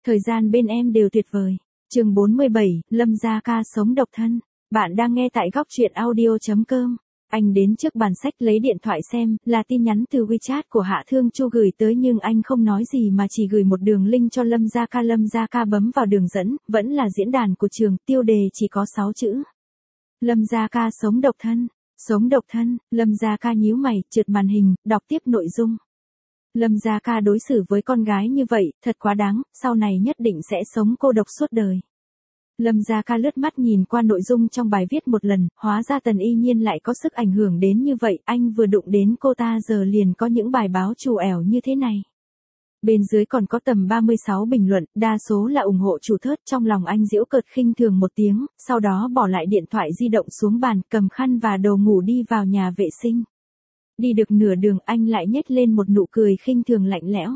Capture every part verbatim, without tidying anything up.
Thời gian bên em đều tuyệt vời. Chương bốn mươi bảy, Lâm Gia Ca sống độc thân. Bạn đang nghe tại góc truyện audio chấm com. Anh đến trước bàn sách lấy điện thoại xem, là tin nhắn từ WeChat của Hạ Thương Chu gửi tới nhưng anh không nói gì mà chỉ gửi một đường link cho Lâm Gia Ca. Lâm Gia Ca bấm vào đường dẫn, vẫn là diễn đàn của trường, tiêu đề chỉ có sáu chữ. Lâm Gia Ca sống độc thân. Sống độc thân, Lâm Gia Ca nhíu mày, trượt màn hình, đọc tiếp nội dung. Lâm Gia Ca đối xử với con gái như vậy, thật quá đáng, sau này nhất định sẽ sống cô độc suốt đời. Lâm Gia Ca lướt mắt nhìn qua nội dung trong bài viết một lần, hóa ra Tần Y Nhiên lại có sức ảnh hưởng đến như vậy, anh vừa đụng đến cô ta giờ liền có những bài báo trù ẻo như thế này. Bên dưới còn có tầm ba mươi sáu bình luận, đa số là ủng hộ chủ thớt, trong lòng anh giễu cợt khinh thường một tiếng, sau đó bỏ lại điện thoại di động xuống bàn, cầm khăn và đồ ngủ đi vào nhà vệ sinh. Đi được nửa đường anh lại nhếch lên một nụ cười khinh thường lạnh lẽo.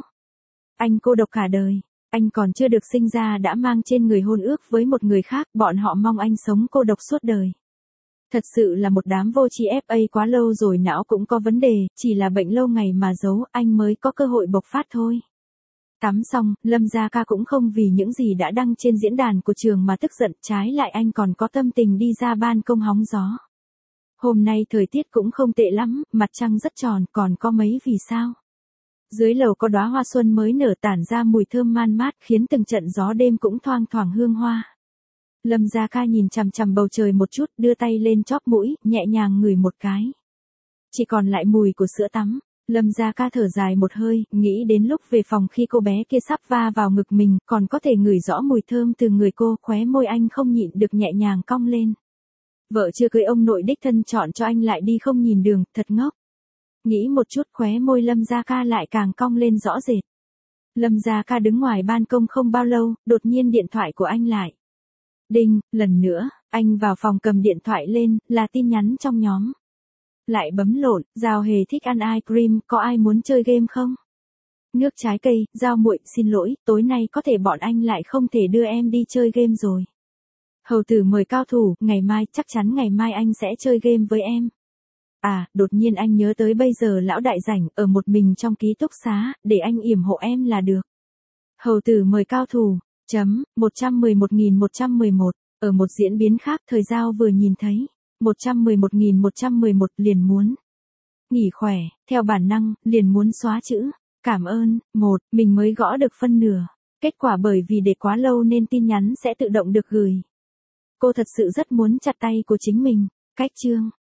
Anh cô độc cả đời, anh còn chưa được sinh ra đã mang trên người hôn ước với một người khác, bọn họ mong anh sống cô độc suốt đời. Thật sự là một đám vô tri, ép a quá lâu rồi não cũng có vấn đề, chỉ là bệnh lâu ngày mà giấu, anh mới có cơ hội bộc phát thôi. Tắm xong, Lâm Gia Ca cũng không vì những gì đã đăng trên diễn đàn của trường mà tức giận, trái lại anh còn có tâm tình đi ra ban công hóng gió. Hôm nay thời tiết cũng không tệ lắm, mặt trăng rất tròn, còn có mấy vì sao. Dưới lầu có đóa hoa xuân mới nở tản ra mùi thơm man mát khiến từng trận gió đêm cũng thoang thoảng hương hoa. Lâm Gia Ca nhìn chằm chằm bầu trời một chút, đưa tay lên chóp mũi, nhẹ nhàng ngửi một cái. Chỉ còn lại mùi của sữa tắm. Lâm Gia Ca thở dài một hơi, nghĩ đến lúc về phòng khi cô bé kia sắp va vào ngực mình, còn có thể ngửi rõ mùi thơm từ người cô, khóe môi anh không nhịn được nhẹ nhàng cong lên. Vợ chưa cưới ông nội đích thân chọn cho anh lại đi không nhìn đường, thật ngốc. Nghĩ một chút khóe môi Lâm Gia Ca lại càng cong lên rõ rệt. Lâm Gia Ca đứng ngoài ban công không bao lâu, đột nhiên điện thoại của anh lại. Đinh, lần nữa, anh vào phòng cầm điện thoại lên, là tin nhắn trong nhóm. Lại bấm lộn, Giao Hề thích ăn ice cream, có ai muốn chơi game không? Nước trái cây, Giao muội, xin lỗi, tối nay có thể bọn anh lại không thể đưa em đi chơi game rồi. Hầu tử mời cao thủ, ngày mai, chắc chắn ngày mai anh sẽ chơi game với em. À, đột nhiên anh nhớ tới bây giờ lão đại rảnh, ở một mình trong ký túc xá, để anh yểm hộ em là được. Hầu tử mời cao thủ, chấm, một trăm mười một nghìn một trăm mười một, ở một diễn biến khác thời Giao vừa nhìn thấy. một trăm mười một nghìn một trăm mười một liền muốn. Nghỉ khỏe, theo bản năng, liền muốn xóa chữ. Cảm ơn, một, mình mới gõ được phân nửa. Kết quả bởi vì để quá lâu nên tin nhắn sẽ tự động được gửi. Cô thật sự rất muốn chặt tay của chính mình. Cách chương.